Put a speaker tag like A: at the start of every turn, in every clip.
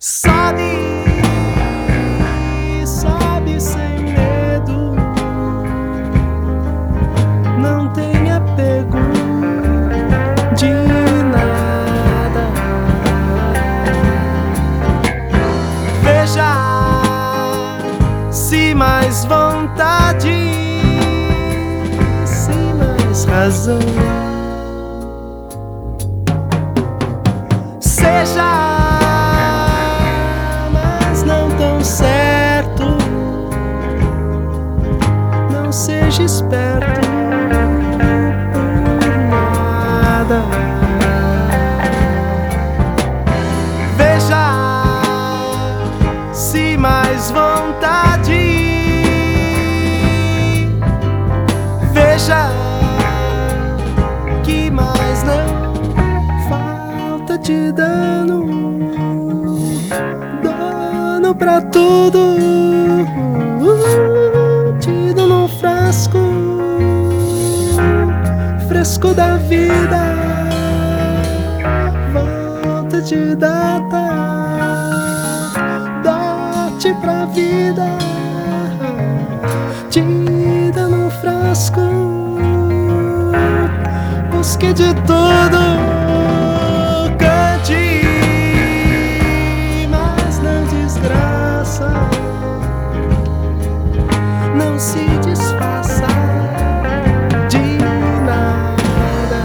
A: Sobe, sobe sem medo, não tem apego de nada. Veja se mais vontade, se mais razão. Seja certo, não seja esperto por nada. Veja se mais vontade, veja que mais não falta de dano pra tudo, tido num frasco fresco da vida. Volta de data, dote pra vida, tida num frasco, busque de tudo. Não se desfaça de nada.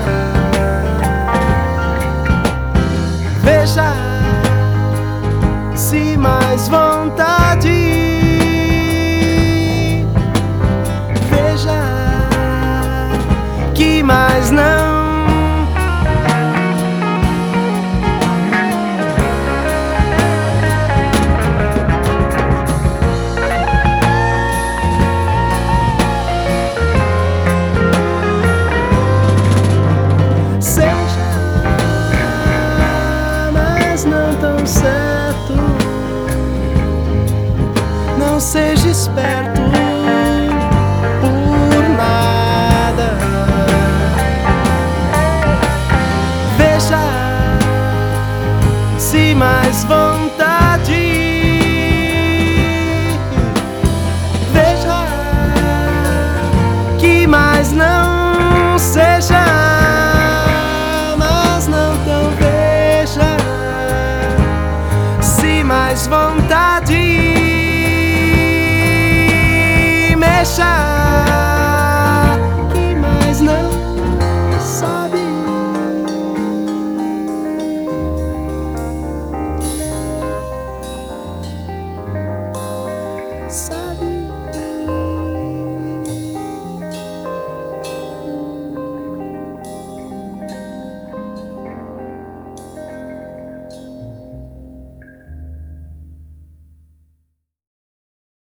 A: Veja se mais vontade, veja que mais não. Não tão certo, não seja esperto por nada. Veja se mais vontade, veja que mais não seja, mas não tão veja mais vontade, mexa.